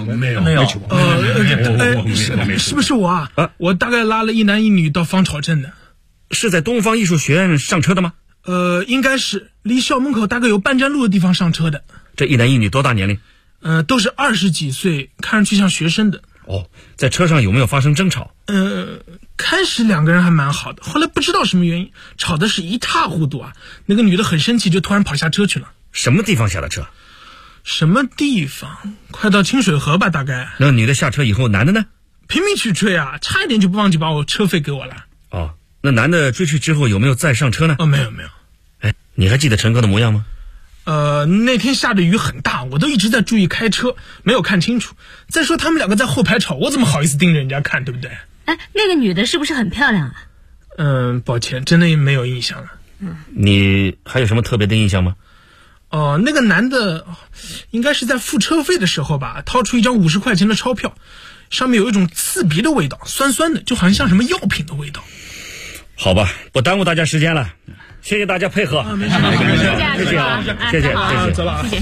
Speaker 4: 是不是我啊？我大概拉了1男1女到芳草镇的。
Speaker 24: 是在东方艺术学院上车的吗？
Speaker 4: 应该是离校门口大概有半站路的地方上车的。
Speaker 24: 这1男1女多大年龄？
Speaker 4: 都是20几岁，看上去像学生的。
Speaker 24: 在车上有没有发生争吵？
Speaker 4: 开始2个人还蛮好的，后来不知道什么原因，吵的是一塌糊涂啊。那个女的很生气，就突然跑下车去了。
Speaker 24: 什么地方下的车？
Speaker 4: 什么地方？快到清水河吧，大概。
Speaker 24: 那女的下车以后，男的呢？
Speaker 4: 拼命去追啊，差一点就不忘记把我车费给我了。
Speaker 24: 那男的追去之后有没有再上车呢？
Speaker 4: 没有。
Speaker 24: 你还记得乘客的模样吗？
Speaker 4: 那天下的雨很大，我都一直在注意开车，没有看清楚。再说他们2个在后排吵，我怎么好意思盯着人家看，对不对？
Speaker 26: 那个女的是不是很漂亮啊？
Speaker 4: 抱歉，真的没有印象了。
Speaker 24: 你还有什么特别的印象吗？
Speaker 4: 那个男的应该是在付车费的时候吧，掏出一张50块钱的钞票，上面有一种刺鼻的味道，酸酸的，就好像像什么药品的味道。
Speaker 24: 好吧，不耽误大家时间了，谢谢大家配合。
Speaker 4: 没事，
Speaker 24: 谢谢，
Speaker 4: 走了啊，谢谢。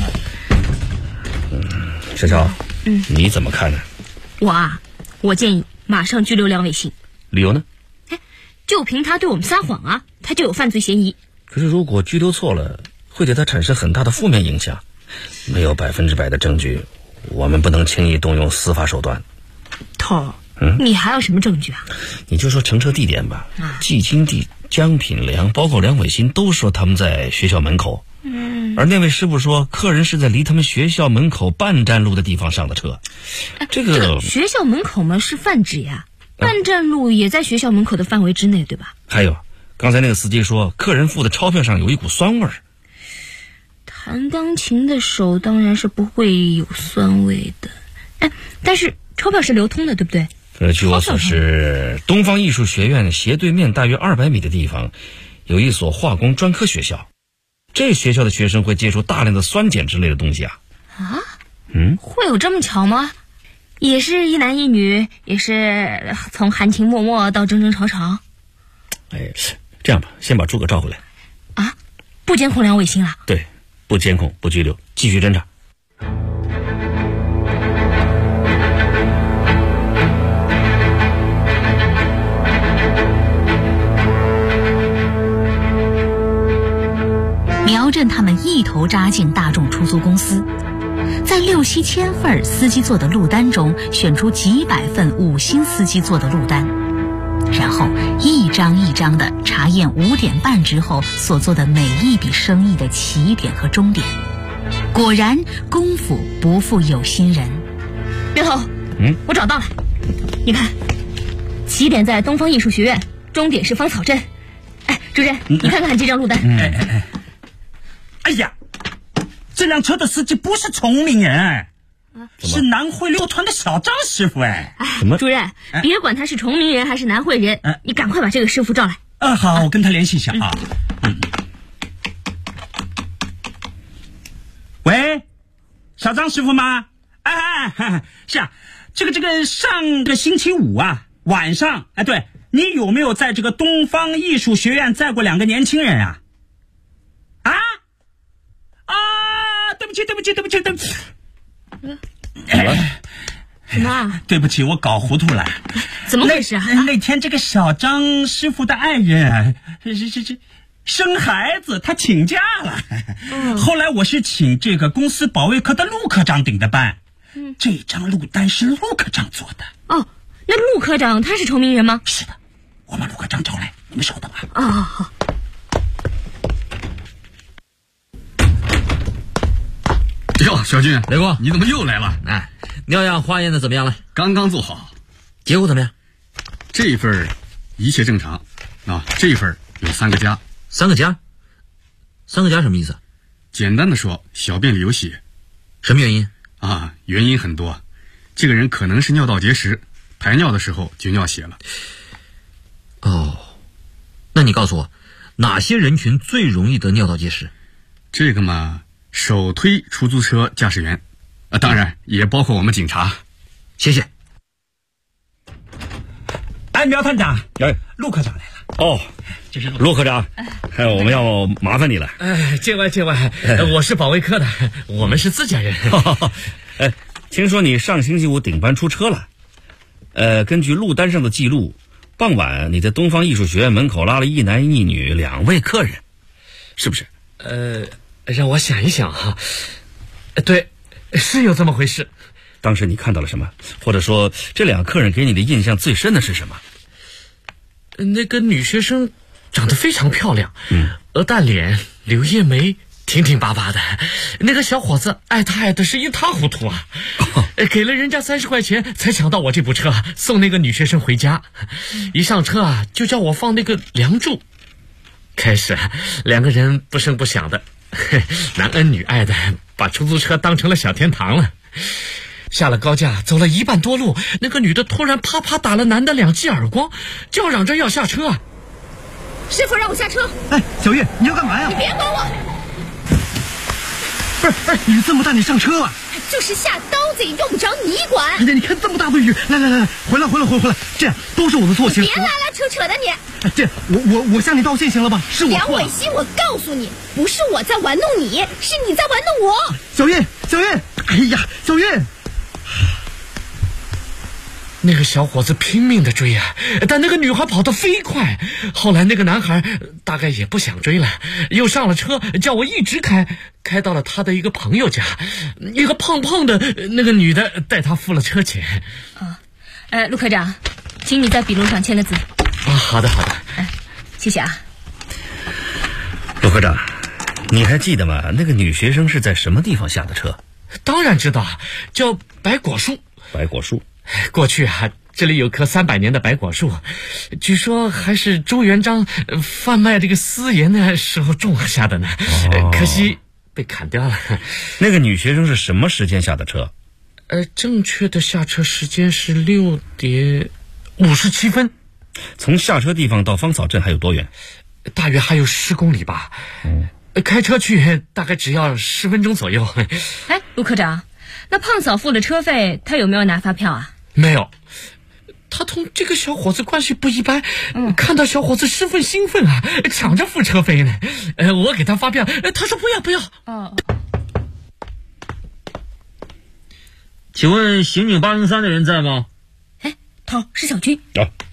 Speaker 24: 小乔，你怎么看呢？
Speaker 26: 我建议马上拘留梁伟新。
Speaker 24: 理由呢？
Speaker 26: 就凭他对我们撒谎啊，他就有犯罪嫌疑。
Speaker 24: 可是如果拘留错了，会对他产生很大的负面影响。没有100%的证据，我们不能轻易动用司法手段。
Speaker 26: 头，你还有什么证据啊？
Speaker 24: 你就说乘车地点吧，季金娣、江品良，包括梁伟新都说他们在学校门口。而那位师傅说，客人是在离他们学校门口半站路的地方上的车。这个
Speaker 26: 学校门口嘛是泛指呀，半站路也在学校门口的范围之内，对吧？
Speaker 24: 还有，刚才那个司机说，客人付的钞票上有一股酸味儿。
Speaker 26: 弹钢琴的手当然是不会有酸味的，但是钞票是流通的，对不对？
Speaker 24: 据我所知，东方艺术学院斜对面大约200米的地方，有一所化工专科学校。这学校的学生会接触大量的酸碱之类的东西啊。
Speaker 26: 会有这么巧吗？也是一男一女，也是从含情脉脉到争争吵吵。
Speaker 24: 哎，这样吧，先把诸葛召回来。
Speaker 26: 啊？不监控梁伟新了？
Speaker 24: 对，不监控，不拘留，继续侦查。
Speaker 14: 苗振他们一头扎进大众出租公司，在6、7千份司机做的路单中选出几百份5星司机做的路单，然后一张一张的查验5点半之后所做的每一笔生意的起点和终点。果然功夫不负有心人。
Speaker 26: 刘头，我找到了，你看，起点在东方艺术学院，终点是芳草镇。哎，主任，你看看这张路单。
Speaker 3: 哎呀，这辆车的司机不是崇明人，是南汇六团的小张师傅。
Speaker 26: 什么？主任，别管他是崇明人还是南汇人，你赶快把这个师傅叫来。
Speaker 3: 好，我跟他联系一下啊。喂，小张师傅吗？是啊，这个上个星期五啊晚上，对，你有没有在这个东方艺术学院载过2个年轻人啊？对不起。
Speaker 26: 什么？
Speaker 3: 对不起，我搞糊涂了。
Speaker 26: 怎么回事啊？
Speaker 3: 那天这个小张师傅的爱人生孩子，他请假了。后来我是请这个公司保卫科的陆科长顶的班。这张路单是陆科长做的。
Speaker 26: 哦，那陆科长他是崇明人吗？
Speaker 3: 是的，我把陆科长找来，你们稍等啊。
Speaker 26: 好。
Speaker 13: 哟，小军，
Speaker 23: 雷公，
Speaker 13: 你怎么又来了？
Speaker 23: 尿样化验的怎么样了？
Speaker 13: 刚刚做好，
Speaker 23: 结果怎么样？
Speaker 13: 这份一切正常啊，这份有3个加。
Speaker 23: 3个加？3个加什么意思？
Speaker 13: 简单的说，小便里有血。
Speaker 23: 什么原因？
Speaker 13: 原因很多，这个人可能是尿道结石，排尿的时候就尿血了。
Speaker 23: 那你告诉我，哪些人群最容易得尿道结石？
Speaker 13: 这个嘛，手推出租车驾驶员，当然也包括我们警察。
Speaker 23: 谢谢。
Speaker 3: 苗探长，陆科长来了。
Speaker 24: 这是陆科长，我们要麻烦你了。
Speaker 23: 见外，我是保卫科的，我们是自家人。
Speaker 24: 听说你上星期五顶班出车了。根据路单上的记录，傍晚你在东方艺术学院门口拉了一男一女2位客人，是不是？
Speaker 23: 让我想一想哈。对，是有这么回事。
Speaker 24: 当时你看到了什么？或者说这2个客人给你的印象最深的是什么？
Speaker 23: 那个女学生长得非常漂亮，鹅蛋脸，柳叶眉，挺挺巴巴的。那个小伙子爱她爱的是一塌糊涂啊，给了人家30块钱才抢到我这部车，送那个女学生回家。一上车就叫我放那个梁祝。开始2个人不声不响的，男恩女爱的，把出租车当成了小天堂了。下了高架，走了1半多路，那个女的突然啪啪打了男的2记耳光，叫嚷着要下车。
Speaker 26: 师傅，让我下车。
Speaker 3: 小月，你要干嘛呀？
Speaker 26: 你别管我。
Speaker 3: 不是，雨这么大，你上车啊？
Speaker 26: 就是下刀子也用不着你管。
Speaker 3: 你看这么大的雨，来，回来，这样都是我的错，行。
Speaker 26: 别拉拉扯扯的你。
Speaker 3: 这我向你道歉行了吧？是我错了。
Speaker 26: 梁伟新，我告诉你，不是我在玩弄你，是你在玩弄我。
Speaker 3: 小月，哎呀，小月。
Speaker 23: 那个小伙子拼命的追但那个女孩跑得飞快。后来那个男孩大概也不想追了，又上了车，叫我一直开到了他的一个朋友家。一个胖胖的那个女的带他付了车钱。
Speaker 26: 陆科长，请你在笔录上签个字。
Speaker 23: 好的。
Speaker 26: 谢谢啊。
Speaker 24: 陆科长，你还记得吗？那个女学生是在什么地方下的车？
Speaker 23: 当然知道，叫白果树。
Speaker 24: 白果树。
Speaker 23: 过去这里有棵300年的白果树，据说还是朱元璋贩卖这个私盐的时候种下的呢。可惜被砍掉了。
Speaker 24: 那个女学生是什么时间下的车？
Speaker 23: 正确的下车时间是6点57分。
Speaker 24: 从下车地方到芳草镇还有多远？
Speaker 23: 大约还有10公里吧。开车去大概只要10分钟左右。
Speaker 26: 陆科长，
Speaker 22: 那胖嫂付了车费，他有没有拿发票啊？
Speaker 23: 没有，他同这个小伙子关系不一般，看到小伙子十分兴奋啊，抢着付车费呢。我给他发票，他说不要。
Speaker 22: 哦。
Speaker 5: 请问刑警803的人在吗？
Speaker 26: 哎，头是小军。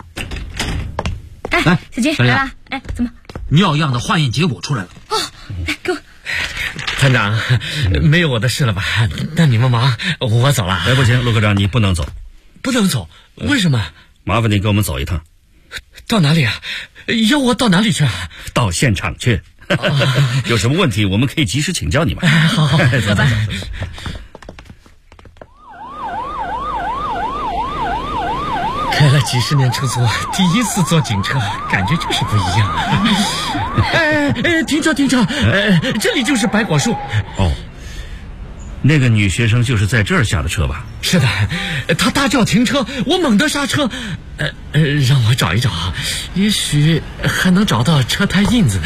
Speaker 5: 哎，
Speaker 26: 小军来了。哎，怎么？
Speaker 5: 尿样的化验结果出来了。
Speaker 26: 哦，来给我。
Speaker 23: 团长，没有我的事了吧？那你们忙，我走了。
Speaker 24: 哎，不行，陆科长，你不能走。
Speaker 23: 不能走？为什么？
Speaker 24: 麻烦你跟我们走一趟。
Speaker 23: 到哪里啊？要我到哪里去啊？
Speaker 24: 到现场去。有什么问题，我们可以及时请教你们。
Speaker 23: 好，
Speaker 24: 走吧。
Speaker 23: 开了几十年出租，第一次坐警车，感觉就是不一样啊！停车！这里就是百果树。
Speaker 24: 哦，那个女学生就是在这儿下的车吧？
Speaker 23: 是的，她大叫停车，我猛地刹车。让我找一找，也许还能找到车胎印子呢。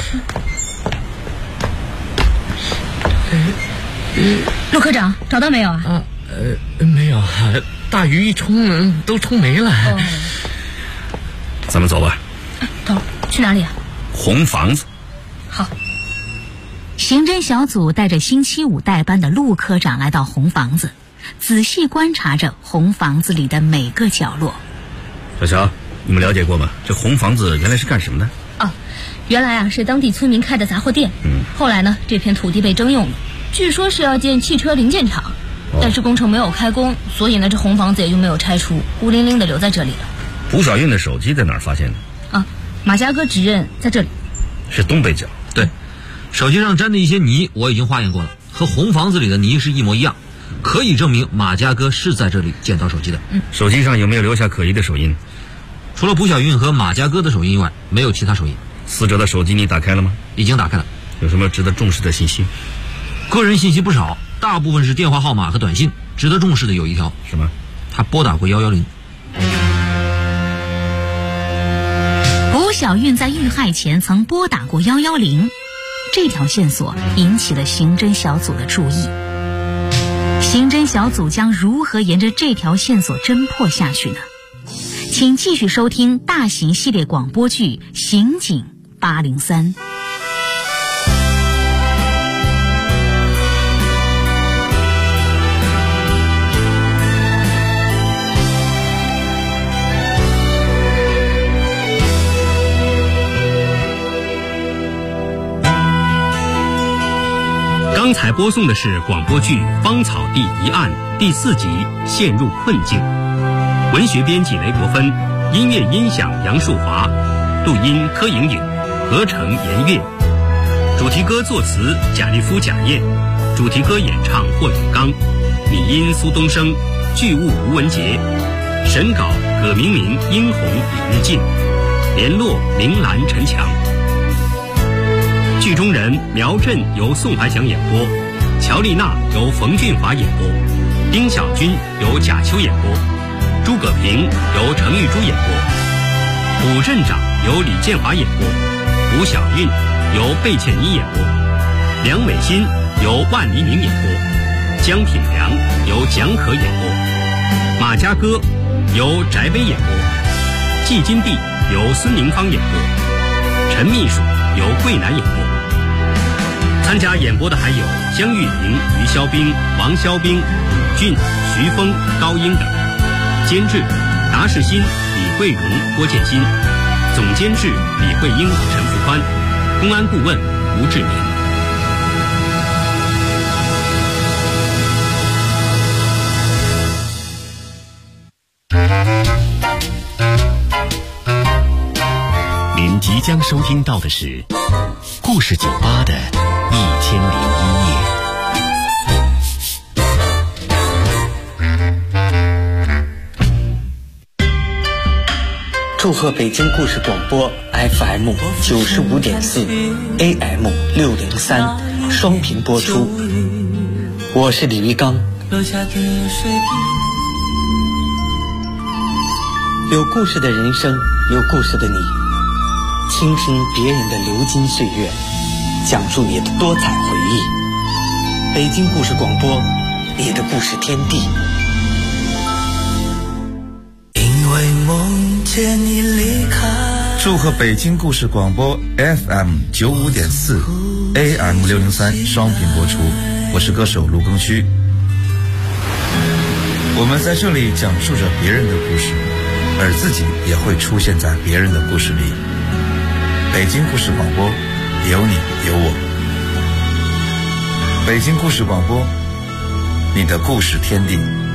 Speaker 26: 陆科长，找到没有啊？
Speaker 23: 没有，大雨一冲都冲没了。
Speaker 24: 咱们走吧。
Speaker 26: 头，去哪里啊？
Speaker 24: 红房子。
Speaker 26: 好。
Speaker 14: 刑侦小组带着星期五代班的陆科长来到红房子，仔细观察着红房子里的每个角落。
Speaker 24: 小乔，你们了解过吗？这红房子原来是干什么的？
Speaker 26: 哦，原来啊是当地村民开的杂货店。后来呢，这片土地被征用了，据说是要建汽车零件厂。但是工程没有开工，所以呢，这红房子也就没有拆除，孤零零的留在这里了。
Speaker 24: 胡小运的手机在哪儿发现的？
Speaker 26: 啊，马家哥指认在这里。
Speaker 24: 是东北角。
Speaker 5: 对，手机上沾的一些泥我已经化验过了，和红房子里的泥是一模一样，可以证明马家哥是在这里捡到手机的。
Speaker 24: 手机上有没有留下可疑的手印？
Speaker 5: 除了卜小运和马家哥的手印以外，没有其他手印。
Speaker 24: 死者的手机你打开了吗？
Speaker 5: 已经打开了。
Speaker 24: 有什么值得重视的信息？
Speaker 5: 个人信息不少，大部分是电话号码和短信。值得重视的有一条。
Speaker 24: 什么？
Speaker 5: 他拨打过110。
Speaker 14: 卜小运在遇害前曾拨打过110，这条线索引起了刑侦小组的注意。刑侦小组将如何沿着这条线索侦破下去呢？请继续收听大型系列广播剧《刑警803》。
Speaker 19: 刚才播送的是广播剧《芳草地疑案》第4集《陷入困境》，文学编辑雷国芬，音乐音响杨树华，录音柯莹莹，合成严月，主题歌作词贾立夫、贾燕，主题歌演唱霍永刚，拟音苏东升，剧务吴文杰，审稿葛明明、殷红、李日进，联络明兰、陈强。剧中人苗振由宋怀祥演播，乔丽娜由冯俊华演播，丁小军由贾秋演播，诸葛平由程玉珠演播，武镇长由李建华演播，吴小运由贝倩妮演播，梁伟新由万黎明演播，江品良由蒋可演播，马家哥由翟威演播，季金碧由孙明芳演播，陈秘书由桂南演播。参加演播的还有江玉玲、于肖冰、王肖冰、武俊、徐峰、高英等。监制达世新、李慧荣、郭建新，总监制李慧英、陈福宽，公安顾问吴志明。
Speaker 6: 您即将收听到的是故事酒吧的1001夜。
Speaker 8: 祝贺北京故事广播 FM 95.4 AM 603双频播出，我是李玉刚。有故事的人生，有故事的你，倾听别人的流金岁月，讲述你的多彩回忆。北京故事广播你的故事天地。
Speaker 20: 因为梦见你离开。
Speaker 1: 祝贺北京故事广播 FM 95.4 AM 603双频播出，我是歌手卢庚戌。我们在这里讲述着别人的故事，而自己也会出现在别人的故事里。北京故事广播，有你有我。北京故事广播，你的故事天地。